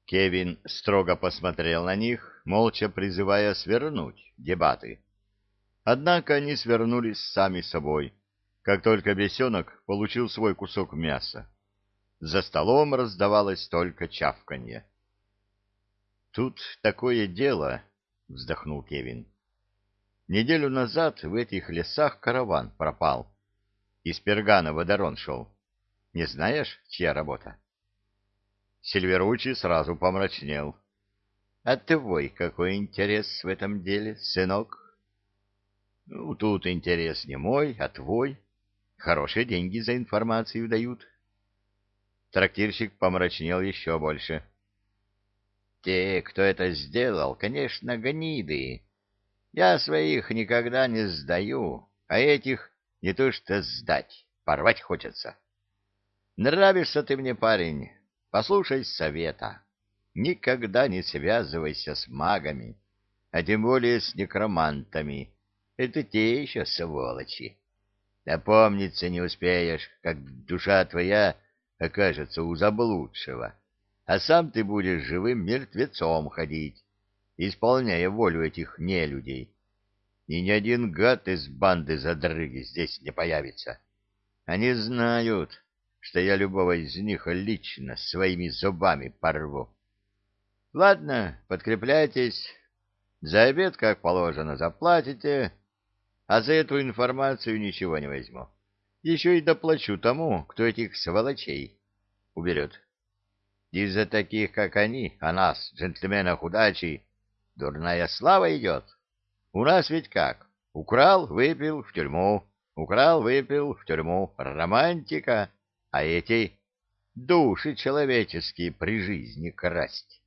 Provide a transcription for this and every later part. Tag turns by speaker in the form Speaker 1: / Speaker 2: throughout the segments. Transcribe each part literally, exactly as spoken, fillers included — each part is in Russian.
Speaker 1: Кевин строго посмотрел на них, молча призывая свернуть дебаты. Однако они свернулись сами собой, как только бесенок получил свой кусок мяса. За столом раздавалось только чавканье. «Тут такое дело», — вздохнул Кевин. «Неделю назад в этих лесах караван пропал. Из Пергана водорон шел. Не знаешь, чья работа?» Сильверучи сразу помрачнел. — А твой какой интерес в этом деле, сынок? — Ну, тут интерес не мой, а твой. Хорошие деньги за информацию дают. Трактирщик помрачнел еще больше. — Те, кто это сделал, конечно, гниды. Я своих никогда не сдаю, а этих не то что сдать, порвать хочется. Нравишься ты мне, парень. Послушай совета. Никогда не связывайся с магами, а тем более с некромантами. Это те еще сволочи. Опомниться не успеешь, как душа твоя окажется у заблудшего, а сам ты будешь живым мертвецом ходить, исполняя волю этих нелюдей. И ни один гад из банды задрыги здесь не появится. Они знают, что я любого из них лично своими зубами порву. Ладно, подкрепляйтесь. За обед, как положено, заплатите, а за эту информацию ничего не возьму. Еще и доплачу тому, кто этих сволочей уберет. Из-за таких, как они, о нас, джентльменах удачи, дурная слава идет. У нас ведь как? Украл, выпил, в тюрьму. Украл, выпил, в тюрьму. Романтика. А эти души человеческие при жизни красть.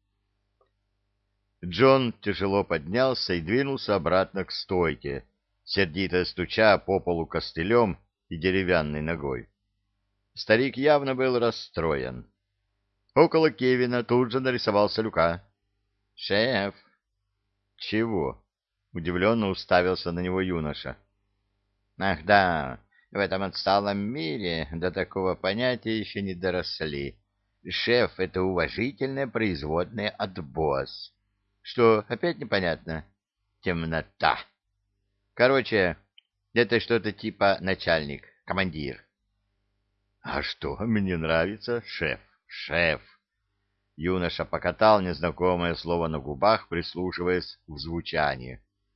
Speaker 1: Джон тяжело поднялся и двинулся обратно к стойке, сердито стуча по полу костылем и деревянной ногой. Старик явно был расстроен. Около Кевина тут же нарисовался Люка. — Шеф! — Чего? — удивленно уставился на него юноша. — Ах да, в этом отсталом мире до такого понятия еще не доросли. Шеф — это уважительное производное от босс. Что, опять непонятно? Темнота. Короче, это что-то типа начальник, командир. — А что, мне нравится шеф, шеф. Юноша покатал незнакомое слово на губах, прислушиваясь к звучанию.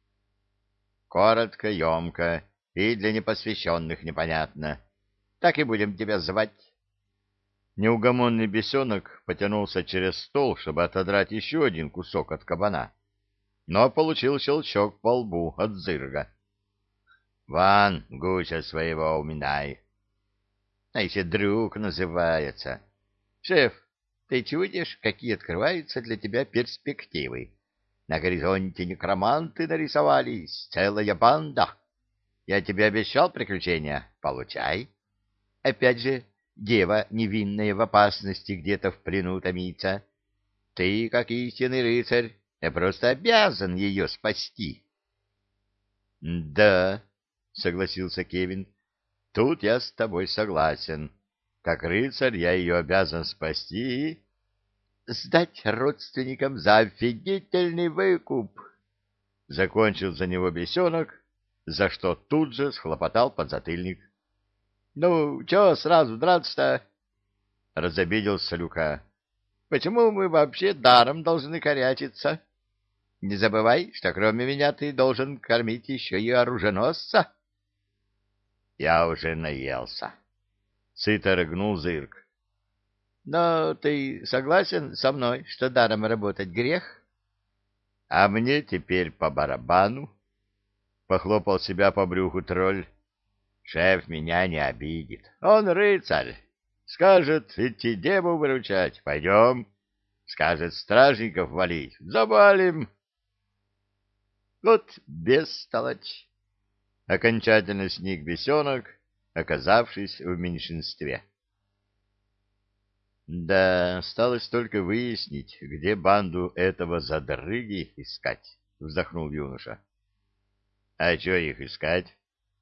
Speaker 1: Коротко, емко и для непосвященных непонятно. Так и будем тебя звать. Неугомонный бесенок потянулся через стол, чтобы отодрать еще один кусок от кабана, но получил щелчок по лбу от зырга. — Ван, гуся своего уминай. — А еще друг называется. — Шеф, ты чудишь, какие открываются для тебя перспективы? На горизонте некроманты нарисовались, целая банда. Я тебе обещал приключения? Получай. Опять же, дева невинная в опасности где-то в плену томится. Ты, как истинный рыцарь, я просто обязан ее спасти. — Да, — согласился Кевин, — тут я с тобой согласен. Как рыцарь я ее обязан спасти и сдать родственникам за офигительный выкуп. Закончил за него бесенок, за что тут же схлопотал подзатыльник. — Ну, чё сразу драться-то? — разобиделся Люка. — Почему мы вообще даром должны корячиться? Не забывай, что кроме меня ты должен кормить еще и оруженосца. — Я уже наелся. Сыто рыгнул зырк. — Но ты согласен со мной, что даром работать грех? — А мне теперь по барабану. Похлопал себя по брюху тролль. Шеф меня не обидит. Он рыцарь. Скажет идти деву выручать — пойдем. Скажет стражников валить — завалим. Вот бестолочь. Окончательно сник бесенок, оказавшись в меньшинстве. Да, осталось только выяснить, где банду этого задрыги искать, вздохнул юноша. А что их искать?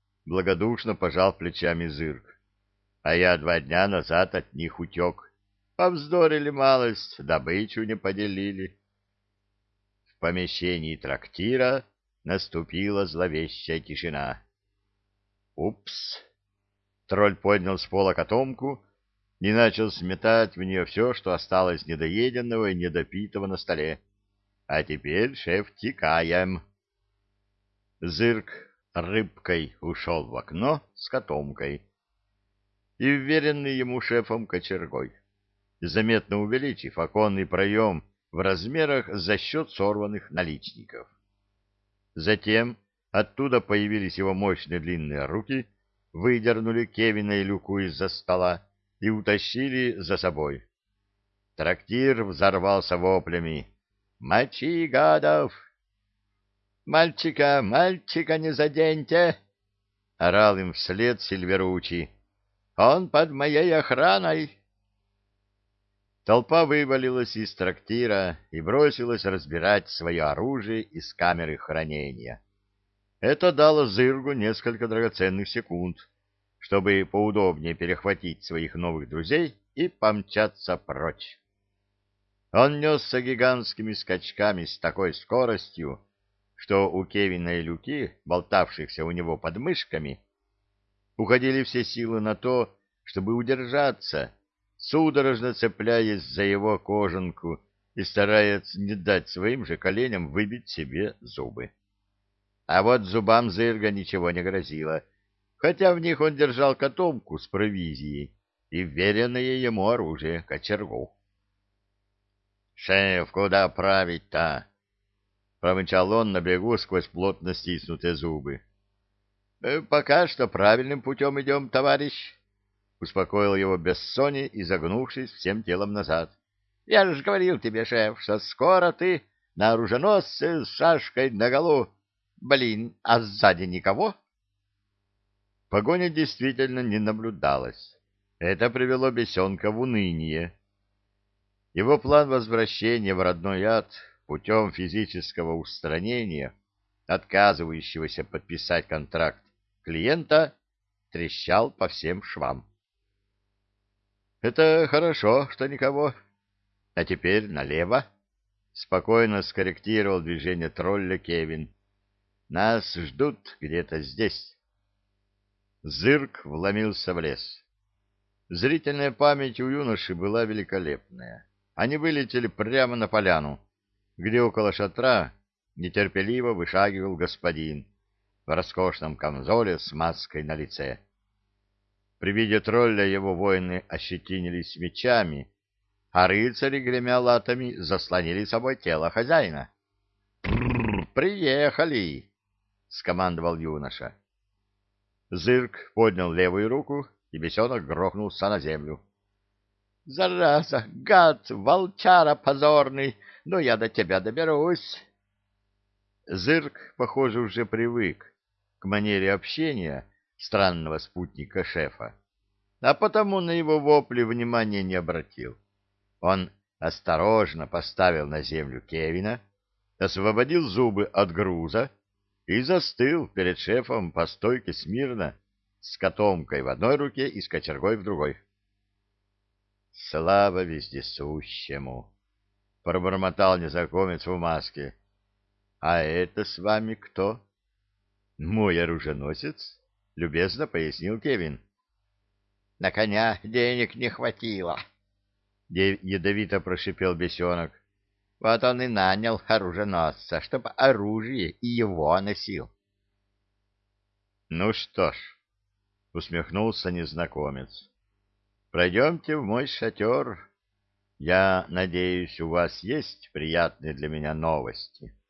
Speaker 1: Благодушно пожал плечами зырк. А я два дня назад от них утек. Повздорили малость, добычу не поделили. В помещении трактира наступила зловещая тишина. «Упс!» Тролль поднял с пола котомку и начал сметать в нее все, что осталось недоеденного и недопитого на столе. «А теперь, шеф, текаем!» Зырк рыбкой ушел в окно с котомкой и вверенный ему шефом кочергой, заметно увеличив оконный проем в размерах за счет сорванных наличников. Затем оттуда появились его мощные длинные руки, выдернули Кевина и Люку из-за стола и утащили за собой. Трактир взорвался воплями: «Мочи, гадов!» «Мальчика, мальчика не заденьте!» — орал им вслед Сильверучи. «Он под моей охраной!» Толпа вывалилась из трактира и бросилась разбирать свое оружие из камеры хранения. Это дало Зыргу несколько драгоценных секунд, чтобы поудобнее перехватить своих новых друзей и помчаться прочь. Он несся гигантскими скачками с такой скоростью, что у Кевина и Люки, болтавшихся у него под мышками, уходили все силы на то, чтобы удержаться, судорожно цепляясь за его кожанку и стараясь не дать своим же коленям выбить себе зубы. А вот зубам Зырга ничего не грозило, хотя в них он держал котомку с провизией и вверенное ему оружие — кочергу. «Шеф, куда править-то?» — промычал он на бегу сквозь плотно стиснутые зубы. «Пока что правильным путем идем, товарищ», — успокоил его Бессони, изогнувшись всем телом назад. «Я же говорил тебе, шеф, что скоро ты на оруженосце с шашкой наголо. Блин, а сзади никого?» Погоня действительно не наблюдалась. Это привело Бесенка в уныние. Его план возвращения в родной ад путем физического устранения отказывающегося подписать контракт клиента трещал по всем швам. «Это хорошо, что никого. А теперь налево», — спокойно скорректировал движение тролля Кевин. «Нас ждут где-то здесь». Зырк вломился в лес. Зрительная память у юноши была великолепная. Они вылетели прямо на поляну, где около шатра нетерпеливо вышагивал господин в роскошном камзоле с маской на лице. При виде тролля его воины ощетинились мечами, а рыцари, гремя латами, заслонили собой тело хозяина. «Приехали!» — скомандовал юноша. Зырк поднял левую руку, и бесенок грохнулся на землю. «Зараза, гад, волчара позорный, но я до тебя доберусь!» Зырк, похоже, уже привык к манере общения странного спутника шефа, а потому на его вопли внимания не обратил. Он осторожно поставил на землю Кевина, освободил зубы от груза и застыл перед шефом по стойке смирно, с котомкой в одной руке и с кочергой в другой. «Слава вездесущему!» — пробормотал незнакомец в маске. «А это с вами кто?» «Мой оруженосец», — любезно пояснил Кевин. «На коня денег не хватило», — ядовито прошипел бесенок. «Вот он и нанял оруженосца, чтобы оружие и его носил». «Ну что ж», — усмехнулся незнакомец, — «пройдемте в мой шатер. Я надеюсь, у вас есть приятные для меня новости».